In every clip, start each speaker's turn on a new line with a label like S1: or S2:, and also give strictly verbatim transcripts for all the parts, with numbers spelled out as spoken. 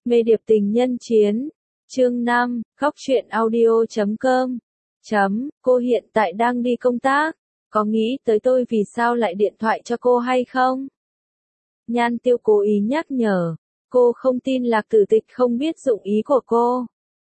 S1: Mê điệp tình nhân chiến. Chương năm, khóc chuyện audio chấm com. Chấm, cô hiện tại đang đi công tác. Có nghĩ tới tôi vì sao lại điện thoại cho cô hay không? Nhan Tiêu cố ý nhắc nhở. Cô không tin Lạc Tử Tịch không biết dụng ý của cô.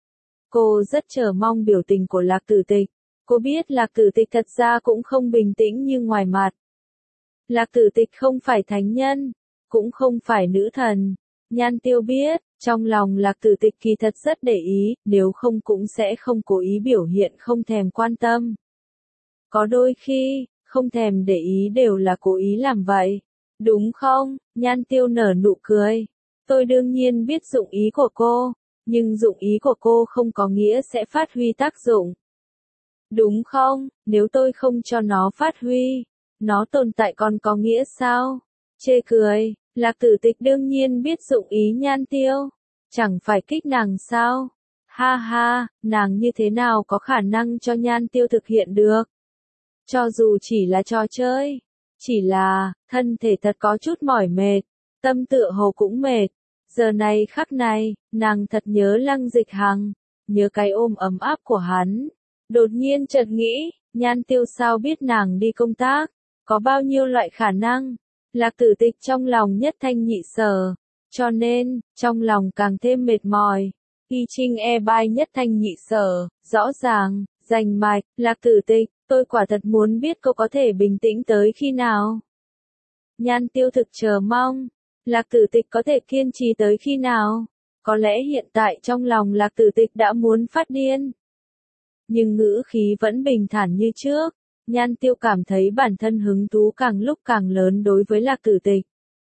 S1: Cô rất chờ mong biểu tình của Lạc Tử Tịch. Cô biết Lạc Tử Tịch thật ra cũng không bình tĩnh như ngoài mặt. Lạc Tử Tịch không phải thánh nhân, cũng không phải nữ thần. Nhan Tiêu biết, trong lòng Lạc Tử Tịch kỳ thật rất để ý, nếu không cũng sẽ không cố ý biểu hiện không thèm quan tâm. Có đôi khi, không thèm để ý đều là cố ý làm vậy. Đúng không? Nhan Tiêu nở nụ cười. Tôi đương nhiên biết dụng ý của cô, nhưng dụng ý của cô không có nghĩa sẽ phát huy tác dụng. Đúng không? Nếu tôi không cho nó phát huy, nó tồn tại còn có nghĩa sao? Chê cười. Lạc Tử Tịch đương nhiên biết dụng ý Nhan Tiêu. Chẳng phải kích nàng sao? Ha ha, nàng như thế nào có khả năng cho Nhan Tiêu thực hiện được? Cho dù chỉ là trò chơi. Chỉ là, thân thể thật có chút mỏi mệt. Tâm tựa hồ cũng mệt. Giờ này khắc này, nàng thật nhớ Lăng Dịch Hằng. Nhớ cái ôm ấm áp của hắn. Đột nhiên chợt nghĩ, Nhan Tiêu sao biết nàng đi công tác? Có bao nhiêu loại khả năng? Lạc Tử Tịch trong lòng nhất thanh nhị sở, cho nên, trong lòng càng thêm mệt mỏi. Y Trinh e bai nhất thanh nhị sở, rõ ràng, rành mạch, Lạc Tử Tịch, tôi quả thật muốn biết cô có thể bình tĩnh tới khi nào. Nhan Tiêu thực chờ mong, Lạc Tử Tịch có thể kiên trì tới khi nào. Có lẽ hiện tại trong lòng Lạc Tử Tịch đã muốn phát điên. Nhưng ngữ khí vẫn bình thản như trước. Nhan Tiêu cảm thấy bản thân hứng thú càng lúc càng lớn đối với Lạc Tử Tịch.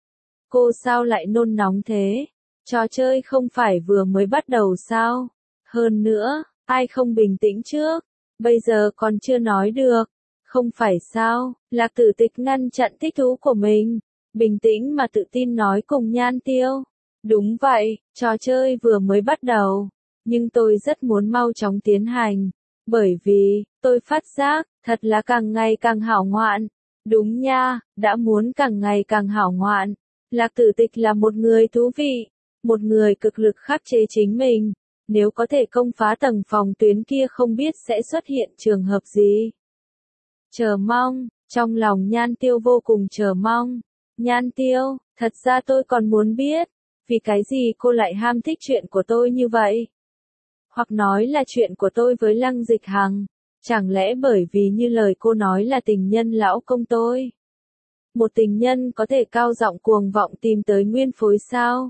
S1: Cô sao lại nôn nóng thế? Trò chơi không phải vừa mới bắt đầu sao? Hơn nữa, ai không bình tĩnh trước? Bây giờ còn chưa nói được. Không phải sao? Lạc Tử Tịch ngăn chặn thích thú của mình. Bình tĩnh mà tự tin nói cùng Nhan Tiêu. Đúng vậy, trò chơi vừa mới bắt đầu. Nhưng tôi rất muốn mau chóng tiến hành. Bởi vì, tôi phát giác, thật là càng ngày càng hảo ngoạn. Đúng nha, đã muốn càng ngày càng hảo ngoạn. Lạc Tử Tịch là một người thú vị, một người cực lực khắc chế chính mình. Nếu có thể công phá tầng phòng tuyến kia không biết sẽ xuất hiện trường hợp gì. Chờ mong, trong lòng Nhan Tiêu vô cùng chờ mong. Nhan Tiêu, thật ra tôi còn muốn biết, vì cái gì cô lại ham thích chuyện của tôi như vậy? Hoặc nói là chuyện của tôi với Lăng Dịch Hằng. Chẳng lẽ bởi vì như lời cô nói là tình nhân lão công tôi? Một tình nhân có thể cao giọng cuồng vọng tìm tới nguyên phối sao?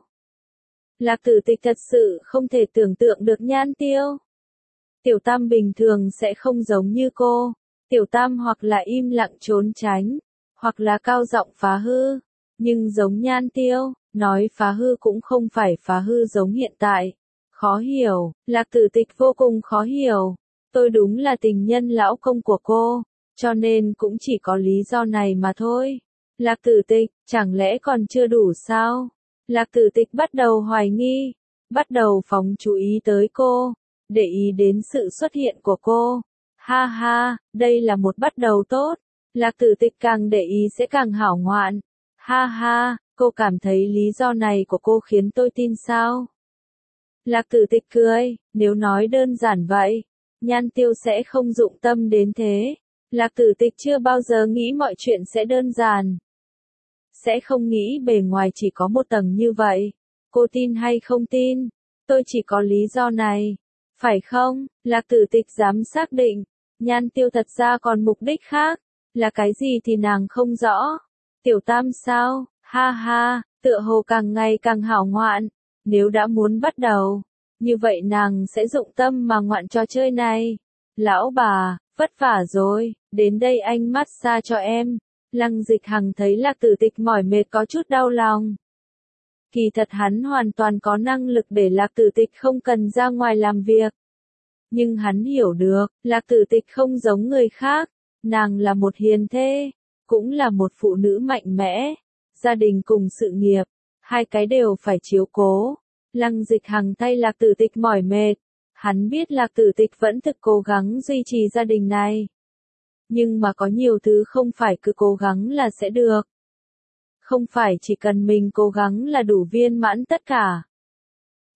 S1: Lạc Tử Tịch thật sự không thể tưởng tượng được Nhan Tiêu. Tiểu Tam bình thường sẽ không giống như cô. Tiểu Tam hoặc là im lặng trốn tránh, hoặc là cao giọng phá hư. Nhưng giống Nhan Tiêu, nói phá hư cũng không phải phá hư giống hiện tại. Khó hiểu, Lạc Tử Tịch vô cùng khó hiểu. Tôi đúng là tình nhân lão công của cô, cho nên cũng chỉ có lý do này mà thôi. Lạc Tử Tịch, chẳng lẽ còn chưa đủ sao? Lạc Tử Tịch bắt đầu hoài nghi, bắt đầu phóng chú ý tới cô, để ý đến sự xuất hiện của cô. Ha ha, đây là một bắt đầu tốt. Lạc Tử Tịch càng để ý sẽ càng hảo ngoạn. Ha ha, cô cảm thấy lý do này của cô khiến tôi tin sao? Lạc Tử Tịch cười, nếu nói đơn giản vậy, Nhan Tiêu sẽ không dụng tâm đến thế. Lạc Tử Tịch chưa bao giờ nghĩ mọi chuyện sẽ đơn giản. Sẽ không nghĩ bề ngoài chỉ có một tầng như vậy. Cô tin hay không tin? Tôi chỉ có lý do này. Phải không? Lạc Tử Tịch dám xác định. Nhan Tiêu thật ra còn mục đích khác. Là cái gì thì nàng không rõ. Tiểu Tam sao? Ha ha, tựa hồ càng ngày càng hảo ngoạn. Nếu đã muốn bắt đầu, như vậy nàng sẽ dụng tâm mà ngoạn trò chơi này. Lão bà, vất vả rồi, đến đây anh massage cho em. Lăng Dịch Hằng thấy Lạc Tử Tịch mỏi mệt có chút đau lòng. Kỳ thật hắn hoàn toàn có năng lực để Lạc Tử Tịch không cần ra ngoài làm việc. Nhưng hắn hiểu được, Lạc Tử Tịch không giống người khác. Nàng là một hiền thê, cũng là một phụ nữ mạnh mẽ. Gia đình cùng sự nghiệp, hai cái đều phải chiếu cố. Lăng Dịch Hằng thay Lạc Tử Tịch mỏi mệt. Hắn biết Lạc Tử Tịch vẫn thực cố gắng duy trì gia đình này. Nhưng mà có nhiều thứ không phải cứ cố gắng là sẽ được. Không phải chỉ cần mình cố gắng là đủ viên mãn tất cả.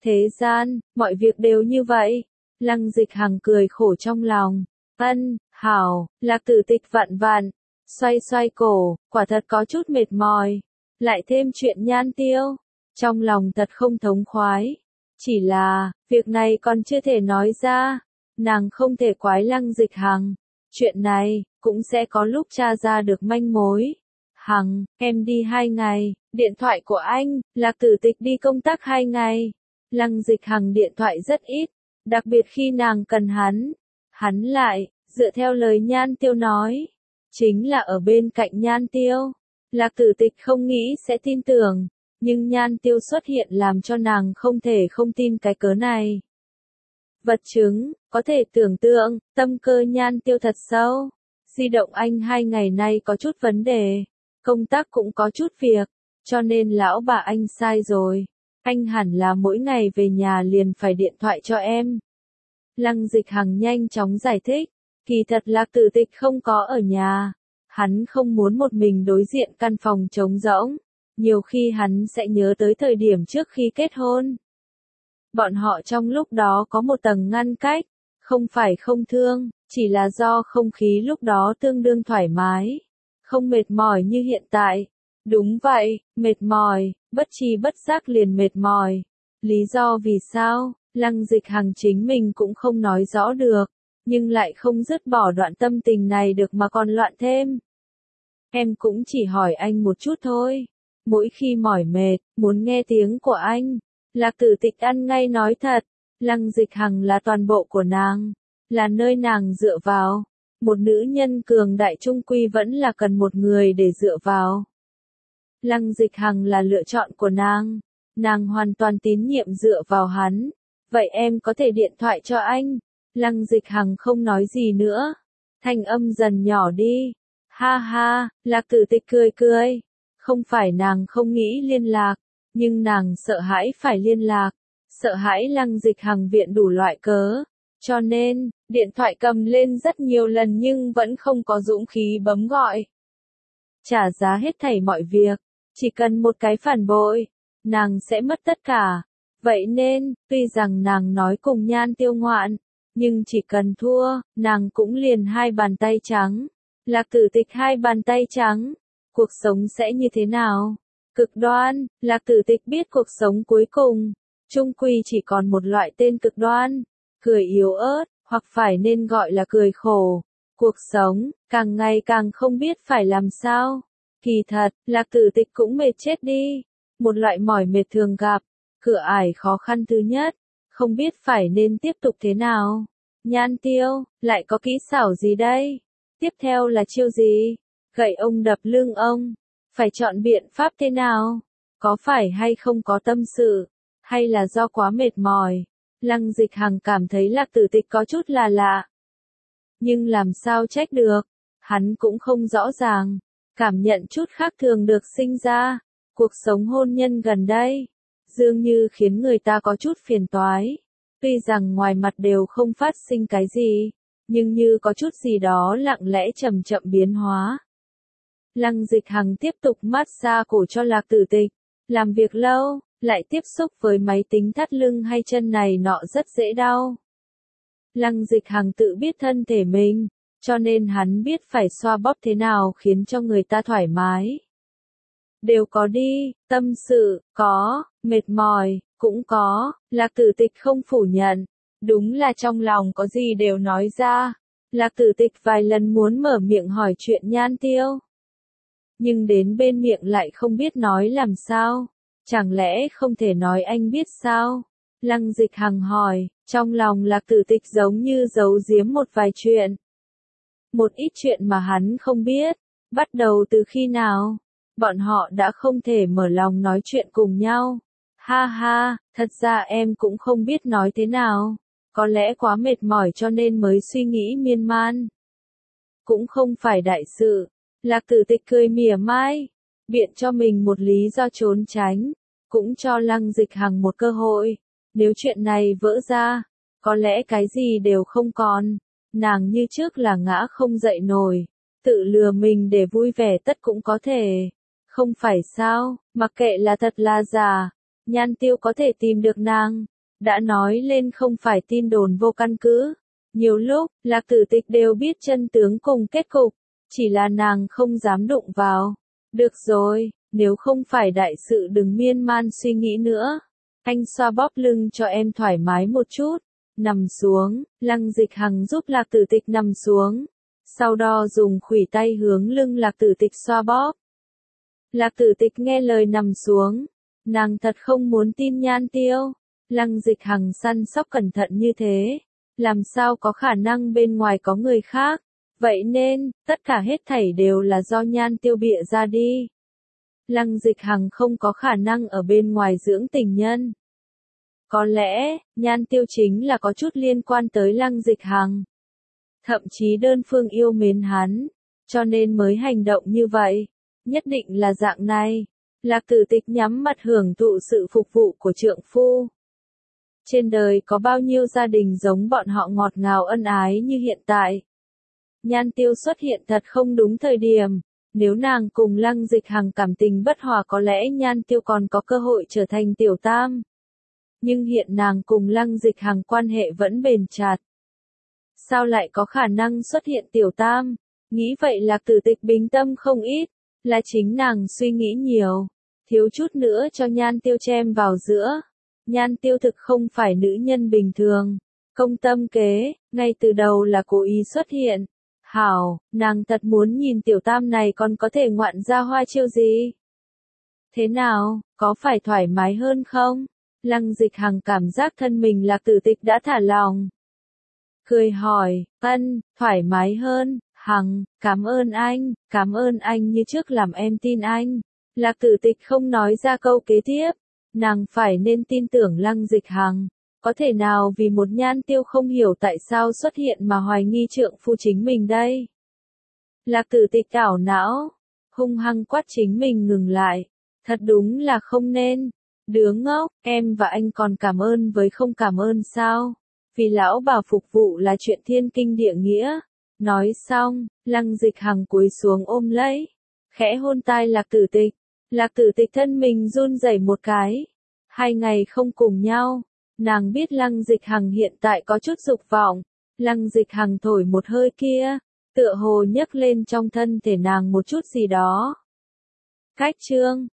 S1: Thế gian, mọi việc đều như vậy. Lăng Dịch Hằng cười khổ trong lòng. Ân, hảo, Lạc Tử Tịch vặn vặn, xoay xoay cổ, quả thật có chút mệt mỏi. Lại thêm chuyện Nhan Tiêu, trong lòng thật không thống khoái. Chỉ là, việc này còn chưa thể nói ra, nàng không thể quái Lăng Dịch Hằng. Chuyện này, cũng sẽ có lúc tra ra được manh mối. Hằng, em đi hai ngày, điện thoại của anh, Lạc Tử Tịch đi công tác hai ngày. Lăng Dịch Hằng điện thoại rất ít, đặc biệt khi nàng cần hắn. Hắn lại, dựa theo lời Nhan Tiêu nói, chính là ở bên cạnh Nhan Tiêu. Lạc Tử Tịch không nghĩ sẽ tin tưởng, nhưng Nhan Tiêu xuất hiện làm cho nàng không thể không tin cái cớ này. Vật chứng, có thể tưởng tượng, tâm cơ Nhan Tiêu thật sâu. Di động anh hai ngày nay có chút vấn đề, công tác cũng có chút việc, cho nên lão bà anh sai rồi. Anh hẳn là mỗi ngày về nhà liền phải điện thoại cho em. Lăng Dịch Hằng nhanh chóng giải thích, kỳ thật Lạc Tử Tịch không có ở nhà. Hắn không muốn một mình đối diện căn phòng trống rỗng. Nhiều khi hắn sẽ nhớ tới thời điểm trước khi kết hôn. Bọn họ trong lúc đó có một tầng ngăn cách, không phải không thương, chỉ là do không khí lúc đó tương đương thoải mái, không mệt mỏi như hiện tại. Đúng vậy, mệt mỏi, bất tri bất giác liền mệt mỏi. Lý do vì sao, Lăng Dịch Hằng chính mình cũng không nói rõ được, nhưng lại không dứt bỏ đoạn tâm tình này được mà còn loạn thêm. Em cũng chỉ hỏi anh một chút thôi. Mỗi khi mỏi mệt, muốn nghe tiếng của anh. Lạc Tử Tịch ăn ngay nói thật, Lăng Dịch Hằng là toàn bộ của nàng, là nơi nàng dựa vào. Một nữ nhân cường đại trung quy vẫn là cần một người để dựa vào. Lăng Dịch Hằng là lựa chọn của nàng, nàng hoàn toàn tín nhiệm dựa vào hắn. Vậy em có thể điện thoại cho anh. Lăng Dịch Hằng không nói gì nữa, thanh âm dần nhỏ đi. Ha ha, Lạc Tử Tịch cười cười. Không phải nàng không nghĩ liên lạc, nhưng nàng sợ hãi phải liên lạc, sợ hãi Lăng Dịch Hằng viện đủ loại cớ. Cho nên, điện thoại cầm lên rất nhiều lần nhưng vẫn không có dũng khí bấm gọi. Trả giá hết thảy mọi việc, chỉ cần một cái phản bội, nàng sẽ mất tất cả. Vậy nên, tuy rằng nàng nói cùng Nhan Tiêu ngoạn, nhưng chỉ cần thua, nàng cũng liền hai bàn tay trắng. Lạc Tử Tịch hai bàn tay trắng. Cuộc sống sẽ như thế nào? Cực đoan, Lạc Tử Tịch biết cuộc sống cuối cùng, chung quy chỉ còn một loại tên cực đoan, cười yếu ớt, hoặc phải nên gọi là cười khổ. Cuộc sống, càng ngày càng không biết phải làm sao. Kỳ thật, Lạc Tử Tịch cũng mệt chết đi. Một loại mỏi mệt thường gặp, cửa ải khó khăn thứ nhất, không biết phải nên tiếp tục thế nào. Nhan Tiêu, lại có kỹ xảo gì đây? Tiếp theo là chiêu gì? Gậy ông đập lưng ông, phải chọn biện pháp thế nào? Có phải hay không có tâm sự, hay là do quá mệt mỏi? Lăng Dịch Hằng cảm thấy Lạc Tử Tịch có chút là lạ. Nhưng làm sao trách được, hắn cũng không rõ ràng, cảm nhận chút khác thường được sinh ra. Cuộc sống hôn nhân gần đây, dường như khiến người ta có chút phiền toái. Tuy rằng ngoài mặt đều không phát sinh cái gì, nhưng như có chút gì đó lặng lẽ chậm chậm biến hóa. Lăng Dịch Hằng tiếp tục massage cổ cho Lạc Tử Tịch. Làm việc lâu, lại tiếp xúc với máy tính thắt lưng hay chân này nọ rất dễ đau. Lăng Dịch Hằng tự biết thân thể mình, cho nên hắn biết phải xoa bóp thế nào khiến cho người ta thoải mái. Đều có đi, tâm sự, có, mệt mỏi, cũng có, Lạc Tử Tịch không phủ nhận. Đúng là trong lòng có gì đều nói ra. Lạc Tử Tịch vài lần muốn mở miệng hỏi chuyện Nhan Tiêu, nhưng đến bên miệng lại không biết nói làm sao. Chẳng lẽ không thể nói anh biết sao? Lăng Dịch Hằng hỏi, trong lòng Lạc Tử Tịch giống như giấu giếm một vài chuyện. Một ít chuyện mà hắn không biết, bắt đầu từ khi nào, bọn họ đã không thể mở lòng nói chuyện cùng nhau. Ha ha, thật ra em cũng không biết nói thế nào, có lẽ quá mệt mỏi cho nên mới suy nghĩ miên man. Cũng không phải đại sự. Lạc Tử Tịch cười mỉa mai, biện cho mình một lý do trốn tránh, cũng cho Lăng Dịch Hằng một cơ hội. Nếu chuyện này vỡ ra, có lẽ cái gì đều không còn, nàng như trước là ngã không dậy nổi, tự lừa mình để vui vẻ tất cũng có thể. Không phải sao, mặc kệ là thật là giả, Nhan Tiêu có thể tìm được nàng, đã nói lên không phải tin đồn vô căn cứ. Nhiều lúc, Lạc Tử Tịch đều biết chân tướng cùng kết cục, chỉ là nàng không dám đụng vào. Được rồi, nếu không phải đại sự đừng miên man suy nghĩ nữa. Anh xoa bóp lưng cho em thoải mái một chút. Nằm xuống, Lăng Dịch Hằng giúp Lạc Tử Tịch nằm xuống. Sau đó dùng khuỷu tay hướng lưng Lạc Tử Tịch xoa bóp. Lạc Tử Tịch nghe lời nằm xuống. Nàng thật không muốn tin Nhan Tiêu. Lăng Dịch Hằng săn sóc cẩn thận như thế. Làm sao có khả năng bên ngoài có người khác. Vậy nên, tất cả hết thảy đều là do Nhan Tiêu bịa ra đi. Lăng Dịch Hằng không có khả năng ở bên ngoài dưỡng tình nhân. Có lẽ, Nhan Tiêu chính là có chút liên quan tới Lăng Dịch Hằng. Thậm chí đơn phương yêu mến hắn, cho nên mới hành động như vậy. Nhất định là dạng này. Lạc Tử Tịch nhắm mắt hưởng thụ sự phục vụ của trượng phu. Trên đời có bao nhiêu gia đình giống bọn họ ngọt ngào ân ái như hiện tại. Nhan Tiêu xuất hiện thật không đúng thời điểm. Nếu nàng cùng Lăng Dịch Hằng cảm tình bất hòa có lẽ Nhan Tiêu còn có cơ hội trở thành tiểu tam. Nhưng hiện nàng cùng Lăng Dịch Hằng quan hệ vẫn bền chặt. Sao lại có khả năng xuất hiện tiểu tam? Nghĩ vậy Lạc Tử Tịch bình tâm không ít. Là chính nàng suy nghĩ nhiều. Thiếu chút nữa cho Nhan Tiêu chen vào giữa. Nhan Tiêu thực không phải nữ nhân bình thường. Công tâm kế, ngay từ đầu là cố ý xuất hiện. Hảo, nàng thật muốn nhìn tiểu tam này còn có thể ngoạn ra hoa chiêu gì. Thế nào, có phải thoải mái hơn không? Lăng Dịch Hằng cảm giác thân mình Lạc Tử Tịch đã thả lòng. Cười hỏi, ân, thoải mái hơn, Hằng, cảm ơn anh, cảm ơn anh như trước làm em tin anh. Lạc Tử Tịch không nói ra câu kế tiếp. Nàng phải nên tin tưởng Lăng Dịch Hằng. Có thể nào vì một Nhan Tiêu không hiểu tại sao xuất hiện mà hoài nghi trượng phu chính mình đây? Lạc Tử Tịch ảo não, hung hăng quát chính mình ngừng lại. Thật đúng là không nên. Đứa ngốc, em và anh còn cảm ơn với không cảm ơn sao? Vì lão bà phục vụ là chuyện thiên kinh địa nghĩa. Nói xong, Lăng Dịch Hằng cúi xuống ôm lấy, khẽ hôn tai Lạc Tử Tịch. Lạc Tử Tịch thân mình run rẩy một cái. Hai ngày không cùng nhau. Nàng biết Lăng Dịch Hằng hiện tại có chút dục vọng. Lăng Dịch Hằng thổi một hơi kia, tựa hồ nhấc lên trong thân thể nàng một chút gì đó. Cách chương